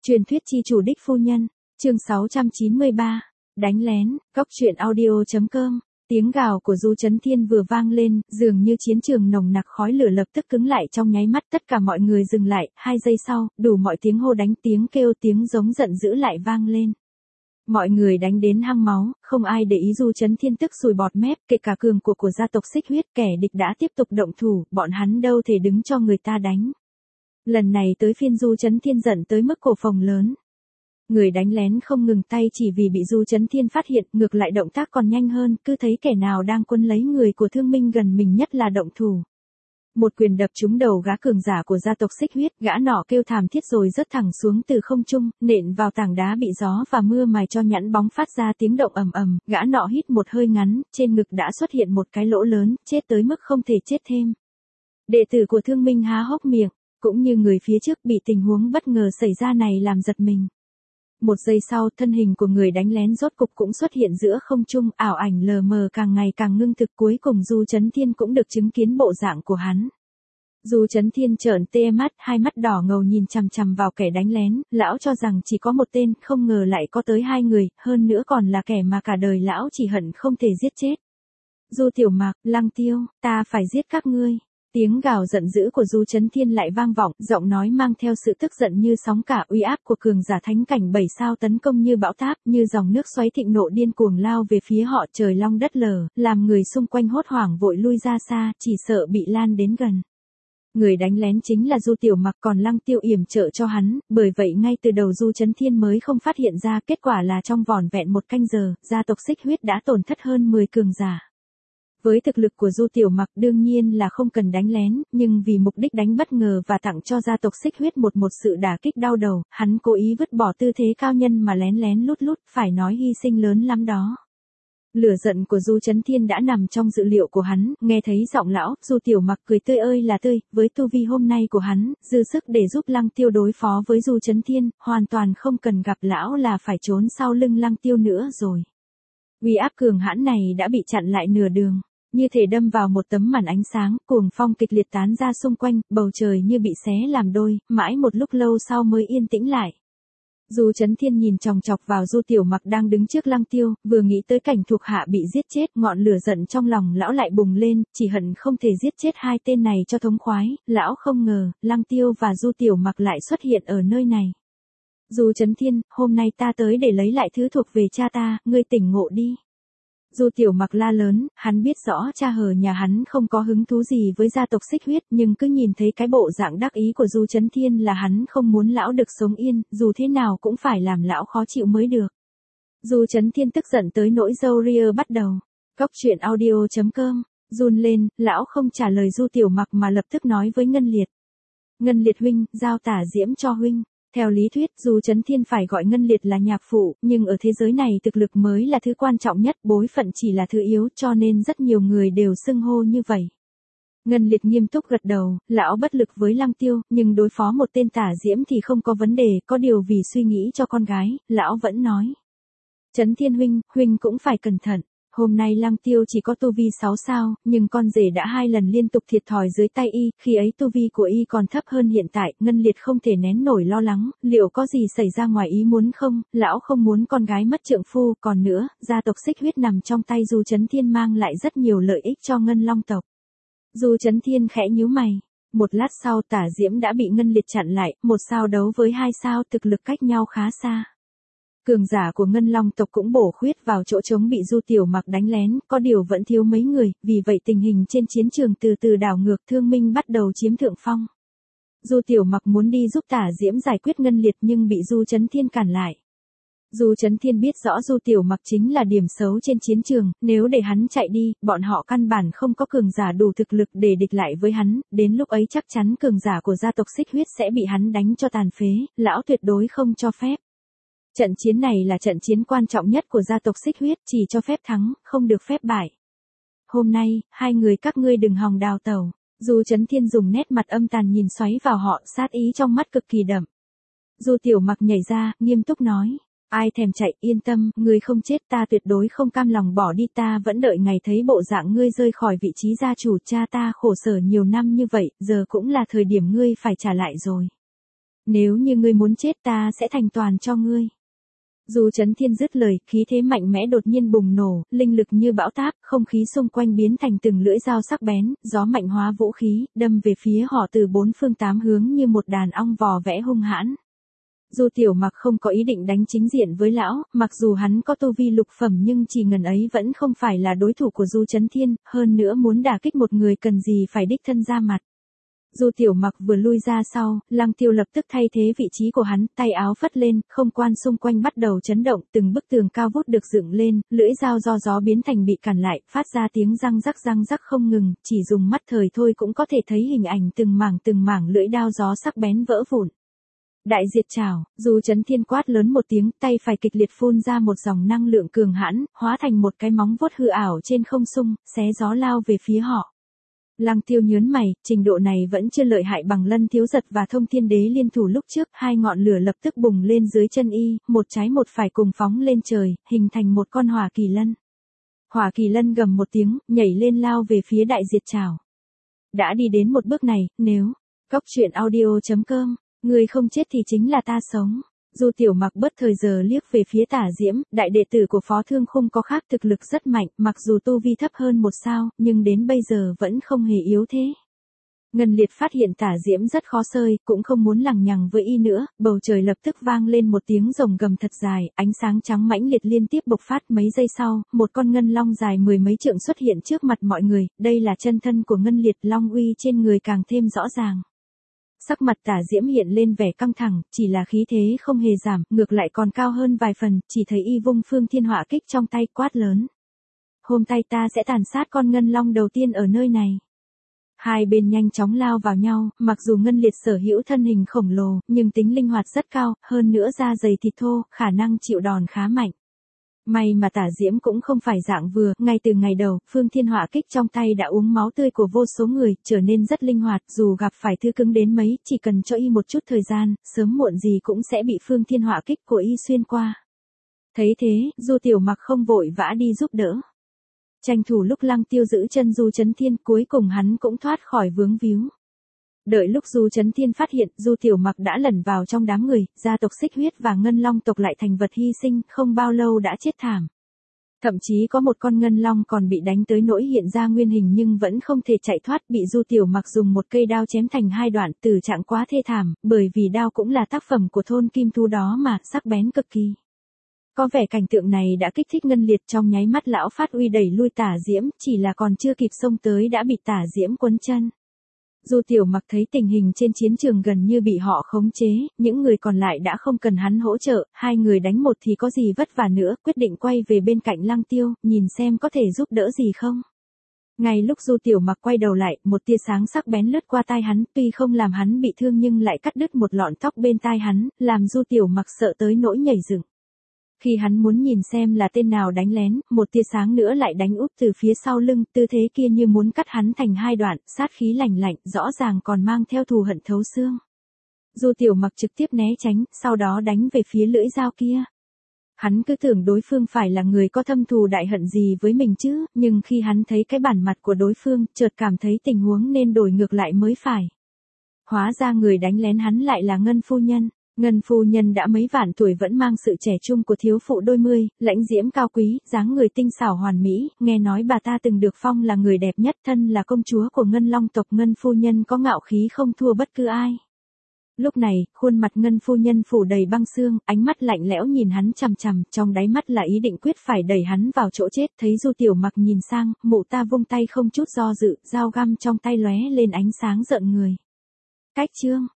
Truyền thuyết chi chủ đích phu nhân, chương 693, đánh lén, góc truyện audio.com. Tiếng gào của Du Chấn Thiên vừa vang lên, dường như chiến trường nồng nặc khói lửa lập tức cứng lại trong nháy mắt, tất cả mọi người dừng lại, 2 giây sau, đủ mọi tiếng hô đánh, tiếng kêu, tiếng giống giận dữ lại vang lên. Mọi người đánh đến hăng máu, không ai để ý Du Chấn Thiên tức sùi bọt mép, kể cả cường của gia tộc Xích Huyết, kẻ địch đã tiếp tục động thủ, bọn hắn đâu thể đứng cho người ta đánh. Lần này tới phiên Du Chấn Thiên giận tới mức cổ phồng lớn. Người đánh lén không ngừng tay chỉ vì bị Du Chấn Thiên phát hiện, ngược lại động tác còn nhanh hơn, cứ thấy kẻ nào đang quấn lấy người của Thương Minh gần mình nhất là động thủ. Một quyền đập trúng đầu gã cường giả của gia tộc Xích Huyết, gã nọ kêu thảm thiết rồi rớt thẳng xuống từ không trung, nện vào tảng đá bị gió và mưa mài cho nhẵn bóng phát ra tiếng động ầm ầm, gã nọ hít một hơi ngắn, trên ngực đã xuất hiện một cái lỗ lớn, chết tới mức không thể chết thêm. Đệ tử của Thương Minh há hốc miệng, cũng như người phía trước bị tình huống bất ngờ xảy ra này làm giật mình. Một giây sau, thân hình của người đánh lén rốt cục cũng xuất hiện giữa không trung, ảo ảnh lờ mờ càng ngày càng ngưng thực, cuối cùng Du Chấn Thiên cũng được chứng kiến bộ dạng của hắn. Du Chấn Thiên trợn tê mắt, hai mắt đỏ ngầu nhìn chằm chằm vào kẻ đánh lén, lão cho rằng chỉ có một tên, không ngờ lại có tới 2 người, hơn nữa còn là kẻ mà cả đời lão chỉ hận không thể giết chết. Du Tiểu Mạc, Lăng Tiêu, ta phải giết các ngươi. Tiếng gào giận dữ của Du Chấn Thiên lại vang vọng, giọng nói mang theo sự tức giận như sóng cả, uy áp của cường giả thánh cảnh 7 sao tấn công như bão táp, như dòng nước xoáy thịnh nộ điên cuồng lao về phía họ, trời long đất lở, làm người xung quanh hốt hoảng vội lui ra xa, chỉ sợ bị lan đến gần. Người đánh lén chính là Du Tiểu Mặc, còn Lăng Tiêu yểm trợ cho hắn, bởi vậy ngay từ đầu Du Chấn Thiên mới không phát hiện ra, kết quả là trong vỏn vẹn 1 canh giờ, gia tộc Xích Huyết đã tổn thất hơn 10 cường giả. Với thực lực của Du Tiểu Mặc đương nhiên là không cần đánh lén, nhưng vì mục đích đánh bất ngờ và tặng cho gia tộc Xích Huyết một sự đả kích đau đầu, hắn cố ý vứt bỏ tư thế cao nhân mà lén lén lút lút, phải nói hy sinh lớn lắm đó. Lửa giận của Du Chấn Thiên đã nằm trong dự liệu của hắn, nghe thấy giọng lão, Du Tiểu Mặc cười tươi ơi là tươi, với tu vi hôm nay của hắn, dư sức để giúp Lăng Tiêu đối phó với Du Chấn Thiên, hoàn toàn không cần gặp lão là phải trốn sau lưng Lăng Tiêu nữa rồi. Uy áp cường hãn này đã bị chặn lại nửa đường. Như thể đâm vào một tấm màn ánh sáng, cuồng phong kịch liệt tán ra xung quanh, bầu trời như bị xé làm đôi, mãi một lúc lâu sau mới yên tĩnh lại. Du Chấn Thiên nhìn chòng chọc vào Du Tiểu Mặc đang đứng trước Lăng Tiêu, vừa nghĩ tới cảnh thuộc hạ bị giết chết, ngọn lửa giận trong lòng lão lại bùng lên, chỉ hận không thể giết chết 2 tên này cho thống khoái, lão không ngờ, Lăng Tiêu và Du Tiểu Mặc lại xuất hiện ở nơi này. Du Chấn Thiên, hôm nay ta tới để lấy lại thứ thuộc về cha ta, ngươi tỉnh ngộ đi. Du Tiểu Mặc la lớn, hắn biết rõ cha hờ nhà hắn không có hứng thú gì với gia tộc Xích Huyết, nhưng cứ nhìn thấy cái bộ dạng đắc ý của Du Chấn Thiên là hắn không muốn lão được sống yên, dù thế nào cũng phải làm lão khó chịu mới được. Du Chấn Thiên tức giận tới nỗi râu ria bắt đầu. Góc truyện audio.com, run lên, lão không trả lời Du Tiểu Mặc mà lập tức nói với Ngân Liệt. Ngân Liệt huynh, giao Tả Diễm cho huynh. Theo lý thuyết, Du Chấn Thiên phải gọi Ngân Liệt là nhạc phụ, nhưng ở thế giới này thực lực mới là thứ quan trọng nhất, bối phận chỉ là thứ yếu, cho nên rất nhiều người đều xưng hô như vậy. Ngân Liệt nghiêm túc gật đầu, lão bất lực với Lăng Tiêu, nhưng đối phó một tên Tả Diễm thì không có vấn đề, có điều vì suy nghĩ cho con gái, lão vẫn nói. Chấn Thiên huynh cũng phải cẩn thận. Hôm nay Lăng Tiêu chỉ có tu vi 6 sao, nhưng con rể đã 2 lần liên tục thiệt thòi dưới tay y, khi ấy tu vi của y còn thấp hơn hiện tại, Ngân Liệt không thể nén nổi lo lắng, liệu có gì xảy ra ngoài ý muốn không, lão không muốn con gái mất trượng phu, còn nữa, gia tộc Xích Huyết nằm trong tay Du Chấn Thiên mang lại rất nhiều lợi ích cho Ngân Long tộc. Du Chấn Thiên khẽ nhíu mày, một lát sau Tả Diễm đã bị Ngân Liệt chặn lại, 1 sao đấu với 2 sao, thực lực cách nhau khá xa. Cường giả của Ngân Long tộc cũng bổ khuyết vào chỗ trống bị Du Tiểu Mặc đánh lén, có điều vẫn thiếu mấy người, vì vậy tình hình trên chiến trường từ từ đảo ngược, Thương Minh bắt đầu chiếm thượng phong. Du Tiểu Mặc muốn đi giúp Tả Diễm giải quyết Ngân Liệt nhưng bị Du Chấn Thiên cản lại. Du Chấn Thiên biết rõ Du Tiểu Mặc chính là điểm xấu trên chiến trường, nếu để hắn chạy đi, bọn họ căn bản không có cường giả đủ thực lực để địch lại với hắn, đến lúc ấy chắc chắn cường giả của gia tộc Xích Huyết sẽ bị hắn đánh cho tàn phế, lão tuyệt đối không cho phép. Trận chiến này là trận chiến quan trọng nhất của gia tộc Xích Huyết, chỉ cho phép thắng, không được phép bại. Hôm nay, 2 người các ngươi đừng hòng đào tẩu. Du Chấn Thiên dùng nét mặt âm tàn nhìn xoáy vào họ, sát ý trong mắt cực kỳ đậm. Du Tiểu Mặc nhảy ra, nghiêm túc nói. Ai thèm chạy, yên tâm, ngươi không chết, ta tuyệt đối không cam lòng bỏ đi, ta vẫn đợi ngày thấy bộ dạng ngươi rơi khỏi vị trí gia chủ, cha ta khổ sở nhiều năm như vậy, giờ cũng là thời điểm ngươi phải trả lại rồi. Nếu như ngươi muốn chết ta sẽ thành toàn cho ngươi. Du Chấn Thiên dứt lời, khí thế mạnh mẽ đột nhiên bùng nổ, linh lực như bão táp, không khí xung quanh biến thành từng lưỡi dao sắc bén, gió mạnh hóa vũ khí, đâm về phía họ từ bốn phương tám hướng như một đàn ong vò vẽ hung hãn. Du Tiểu Mặc không có ý định đánh chính diện với lão, mặc dù hắn có tu vi lục phẩm nhưng chỉ ngần ấy vẫn không phải là đối thủ của Du Chấn Thiên, hơn nữa muốn đả kích một người cần gì phải đích thân ra mặt. Du Tiểu Mặc vừa lui ra sau, Lăng Tiêu lập tức thay thế vị trí của hắn, tay áo phất lên, không quan xung quanh bắt đầu chấn động, từng bức tường cao vút được dựng lên, lưỡi dao do gió biến thành bị cản lại, phát ra tiếng răng rắc không ngừng, chỉ dùng mắt thời thôi cũng có thể thấy hình ảnh từng mảng lưỡi đao gió sắc bén vỡ vụn. Đại diệt trảo, Du Chấn Thiên quát lớn một tiếng, tay phải kịch liệt phun ra một dòng năng lượng cường hãn, hóa thành một cái móng vuốt hư ảo trên không trung, xé gió lao về phía họ. Lăng Tiêu nhớn mày, trình độ này vẫn chưa lợi hại bằng Lân Thiếu Giật và Thông Thiên Đế liên thủ lúc trước, hai ngọn lửa lập tức bùng lên dưới chân y, một trái một phải cùng phóng lên trời, hình thành một con hỏa kỳ lân. Hỏa kỳ lân gầm một tiếng, nhảy lên lao về phía đại diệt trảo. Đã đi đến một bước này, nếu Cóc Truyện Audio.com, người không chết thì chính là ta sống. Du Tiểu Mặc bất thời giờ liếc về phía Tả Diễm, đại đệ tử của Phó Thương Khung có khác thực lực rất mạnh, mặc dù tu vi thấp hơn một sao, nhưng đến bây giờ vẫn không hề yếu thế. Ngân Liệt phát hiện Tả Diễm rất khó sơi, cũng không muốn lằng nhằng với y nữa, bầu trời lập tức vang lên một tiếng rồng gầm thật dài, ánh sáng trắng mãnh liệt liên tiếp bộc phát. Mấy giây sau, một con ngân long dài mười mấy trượng xuất hiện trước mặt mọi người, đây là chân thân của Ngân Liệt, long uy trên người càng thêm rõ ràng. Sắc mặt Tả Diễm hiện lên vẻ căng thẳng, chỉ là khí thế không hề giảm, ngược lại còn cao hơn vài phần, chỉ thấy y vung Phương Thiên Họa Kích trong tay, quát lớn. Hôm nay ta sẽ tàn sát con ngân long đầu tiên ở nơi này. Hai bên nhanh chóng lao vào nhau, mặc dù Ngân Liệt sở hữu thân hình khổng lồ, nhưng tính linh hoạt rất cao, hơn nữa da dày thịt thô, khả năng chịu đòn khá mạnh. May mà Tả Diễm cũng không phải dạng vừa, ngay từ ngày đầu, Phương Thiên Họa Kích trong tay đã uống máu tươi của vô số người, trở nên rất linh hoạt, dù gặp phải thứ cứng đến mấy, chỉ cần cho y một chút thời gian, sớm muộn gì cũng sẽ bị Phương Thiên Họa Kích của y xuyên qua. Thấy thế, Du Tiểu Mặc không vội vã đi giúp đỡ. Tranh thủ lúc Lăng Tiêu giữ chân Du Chấn Thiên, cuối cùng hắn cũng thoát khỏi vướng víu. Đợi lúc Du Chấn Thiên phát hiện, Du Tiểu Mặc đã lẩn vào trong đám người, gia tộc Xích Huyết và Ngân Long tộc lại thành vật hy sinh, không bao lâu đã chết thảm. Thậm chí có một con ngân long còn bị đánh tới nỗi hiện ra nguyên hình nhưng vẫn không thể chạy thoát, bị Du Tiểu Mặc dùng một cây đao chém thành hai đoạn, tử trạng quá thê thảm, bởi vì đao cũng là tác phẩm của thôn kim thú đó mà, sắc bén cực kỳ. Có vẻ cảnh tượng này đã kích thích Ngân Liệt, trong nháy mắt lão phát uy đẩy lui Tả Diễm, chỉ là còn chưa kịp xông tới đã bị Tả Diễm quấn chân. Du Tiểu Mặc thấy tình hình trên chiến trường gần như bị họ khống chế, những người còn lại đã không cần hắn hỗ trợ, hai người đánh một thì có gì vất vả nữa, quyết định quay về bên cạnh Lăng Tiêu, nhìn xem có thể giúp đỡ gì không. Ngay lúc Du Tiểu Mặc quay đầu lại, một tia sáng sắc bén lướt qua tai hắn, tuy không làm hắn bị thương nhưng lại cắt đứt một lọn tóc bên tai hắn, làm Du Tiểu Mặc sợ tới nỗi nhảy dựng. Khi hắn muốn nhìn xem là tên nào đánh lén, một tia sáng nữa lại đánh úp từ phía sau lưng, tư thế kia như muốn cắt hắn thành hai đoạn, sát khí lạnh lạnh, rõ ràng còn mang theo thù hận thấu xương. Du Tiểu Mặc trực tiếp né tránh, sau đó đánh về phía lưỡi dao kia. Hắn cứ tưởng đối phương phải là người có thâm thù đại hận gì với mình chứ, nhưng khi hắn thấy cái bản mặt của đối phương, chợt cảm thấy tình huống nên đổi ngược lại mới phải. Hóa ra người đánh lén hắn lại là Ngân phu nhân. Ngân phu nhân đã mấy vạn tuổi vẫn mang sự trẻ trung của thiếu phụ đôi mươi, lãnh diễm cao quý, dáng người tinh xảo hoàn mỹ, nghe nói bà ta từng được phong là người đẹp nhất, thân là công chúa của Ngân Long tộc. Ngân phu nhân có ngạo khí không thua bất cứ ai. Lúc này, khuôn mặt Ngân phu nhân phủ đầy băng xương, ánh mắt lạnh lẽo nhìn hắn chằm chằm, trong đáy mắt là ý định quyết phải đẩy hắn vào chỗ chết. Thấy Du Tiểu Mặc nhìn sang, mụ ta vung tay không chút do dự, dao găm trong tay lóe lên ánh sáng rợn người. Cách chương